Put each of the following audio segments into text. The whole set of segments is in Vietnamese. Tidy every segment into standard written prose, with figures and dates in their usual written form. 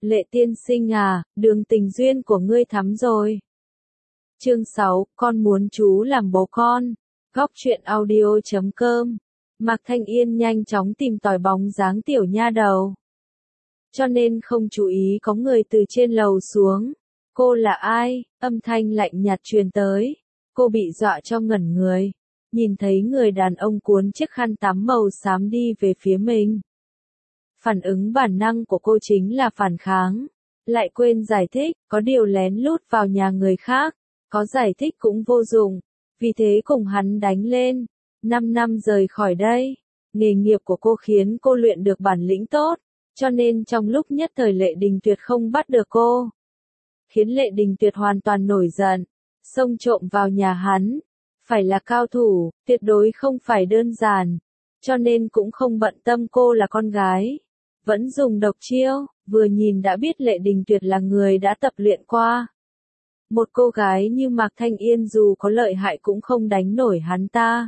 Lệ tiên sinh à, đường tình duyên của ngươi thắm rồi. Chương 6, con muốn chú làm bố con. Góc truyện audio.com. Mạc Thanh Yên nhanh chóng tìm tòi bóng dáng tiểu nha đầu. Cho nên không chú ý có người từ trên lầu xuống. Cô là ai? Âm thanh lạnh nhạt truyền tới. Cô bị dọa cho ngẩn người. Nhìn thấy người đàn ông cuốn chiếc khăn tắm màu xám đi về phía mình. Phản ứng bản năng của cô chính là phản kháng. Lại quên giải thích, có điều lén lút vào nhà người khác. Có giải thích cũng vô dụng. Vì thế cùng hắn đánh lên. 5 năm rời khỏi đây. Nghề nghiệp của cô khiến cô luyện được bản lĩnh tốt. Cho nên trong lúc nhất thời Lệ Đình Tuyệt không bắt được cô. Khiến Lệ Đình Tuyệt hoàn toàn nổi giận. Xông trộm vào nhà hắn. Phải là cao thủ, tuyệt đối không phải đơn giản. Cho nên cũng không bận tâm cô là con gái. Vẫn dùng độc chiêu, vừa nhìn đã biết Lệ Đình Tuyệt là người đã tập luyện qua. Một cô gái như Mạc Thanh Yên dù có lợi hại cũng không đánh nổi hắn ta.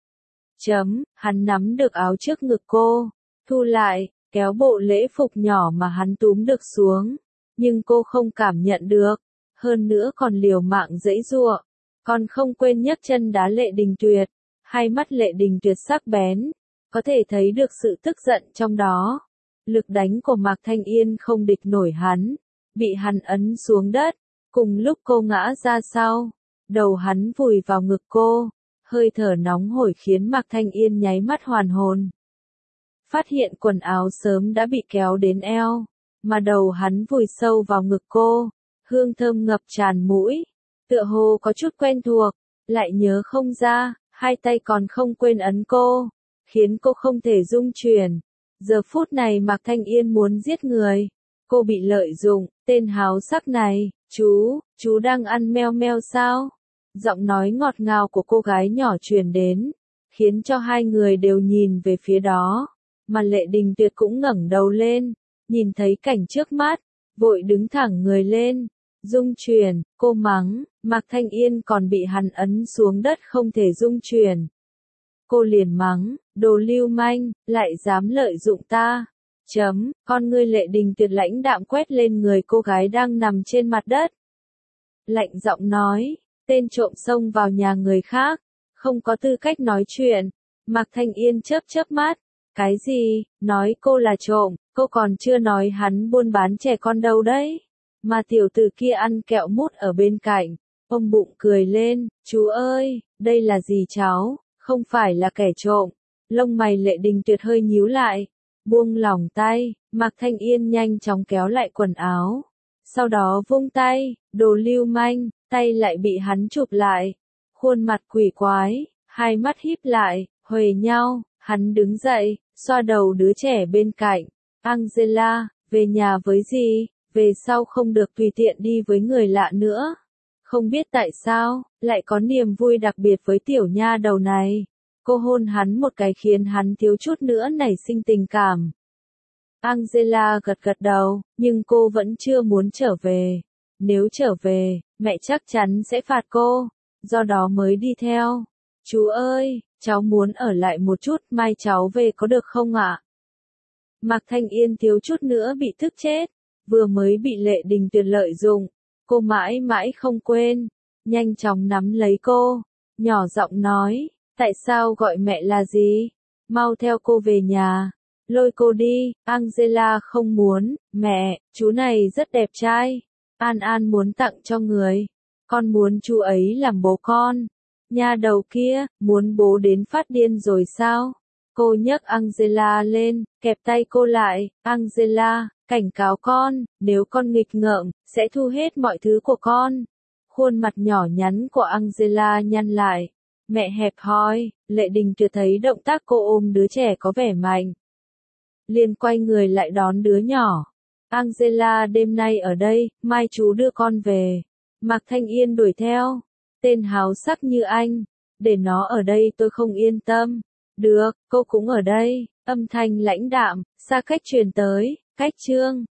Hắn nắm được áo trước ngực cô, thu lại, kéo bộ lễ phục nhỏ mà hắn túm được xuống. Nhưng cô không cảm nhận được, hơn nữa còn liều mạng giãy giụa, còn không quên nhấc chân đá Lệ Đình Tuyệt. Hai mắt Lệ Đình Tuyệt sắc bén, có thể thấy được sự tức giận trong đó. Lực đánh của Mạc Thanh Yên không địch nổi hắn, bị hắn ấn xuống đất, cùng lúc cô ngã ra sau, đầu hắn vùi vào ngực cô, hơi thở nóng hổi khiến Mạc Thanh Yên nháy mắt hoàn hồn. Phát hiện quần áo sớm đã bị kéo đến eo, mà đầu hắn vùi sâu vào ngực cô, hương thơm ngập tràn mũi, tựa hồ có chút quen thuộc, lại nhớ không ra, hai tay còn không quên ấn cô, khiến cô không thể dung chuyển. Giờ phút này Mạc Thanh Yên muốn giết người. Cô bị lợi dụng, tên háo sắc này, chú đang ăn meo meo sao? Giọng nói ngọt ngào của cô gái nhỏ truyền đến, khiến cho hai người đều nhìn về phía đó. Mà Lệ Đình Tuyệt cũng ngẩng đầu lên, nhìn thấy cảnh trước mắt, vội đứng thẳng người lên. Dung chuyển, cô mắng, Mạc Thanh Yên còn bị hắn ấn xuống đất không thể dung chuyển. Cô liền mắng, đồ lưu manh, lại dám lợi dụng ta. Con ngươi Lệ Đình Tuyệt lãnh đạm quét lên người cô gái đang nằm trên mặt đất. Lạnh giọng nói, tên trộm xông vào nhà người khác, không có tư cách nói chuyện. Mạc Thanh Yên chớp mắt, cái gì, nói cô là trộm, cô còn chưa nói hắn buôn bán trẻ con đâu đấy. Mà tiểu tử kia ăn kẹo mút ở bên cạnh, ôm bụng cười lên, chú ơi, đây là gì cháu? Không phải là kẻ trộm. Lông mày Lệ Đình Tuyệt hơi nhíu lại, buông lỏng tay, Mạc Thanh Yên nhanh chóng kéo lại quần áo. Sau đó vung tay, đồ lưu manh, tay lại bị hắn chụp lại. Khuôn mặt quỷ quái, hai mắt híp lại, huề nhau, hắn đứng dậy, xoa đầu đứa trẻ bên cạnh. Angela, về nhà với gì? Về sau không được tùy tiện đi với người lạ nữa. Không biết tại sao, lại có niềm vui đặc biệt với tiểu nha đầu này. Cô hôn hắn một cái khiến hắn thiếu chút nữa nảy sinh tình cảm. Angela gật đầu, nhưng cô vẫn chưa muốn trở về. Nếu trở về, mẹ chắc chắn sẽ phạt cô, do đó mới đi theo. Chú ơi, cháu muốn ở lại một chút, mai cháu về có được không ạ? Mạc Thanh Yên thiếu chút nữa bị tức chết, vừa mới bị Lệ Đình Tuyệt lợi dụng. Cô mãi mãi không quên, nhanh chóng nắm lấy cô, nhỏ giọng nói, tại sao gọi mẹ là gì? Mau theo cô về nhà, lôi cô đi. Angela không muốn, mẹ, chú này rất đẹp trai, An An muốn tặng cho người, con muốn chú ấy làm bố con. Nha đầu kia, muốn bố đến phát điên rồi sao? Cô nhấc Angela lên, kẹp tay cô lại, Angela, cảnh cáo con, nếu con nghịch ngợm, sẽ thu hết mọi thứ của con. Khuôn mặt nhỏ nhắn của Angela nhăn lại. Mẹ hẹp hòi, Lệ Đình Tuyệt thấy động tác cô ôm đứa trẻ có vẻ mạnh. Liền quay người lại đón đứa nhỏ. Angela đêm nay ở đây, mai chú đưa con về. Mạc Thanh Yên đuổi theo. Tên háo sắc như anh, để nó ở đây tôi không yên tâm. Được, cô cũng ở đây. Âm thanh lãnh đạm, xa cách truyền tới, cách chương.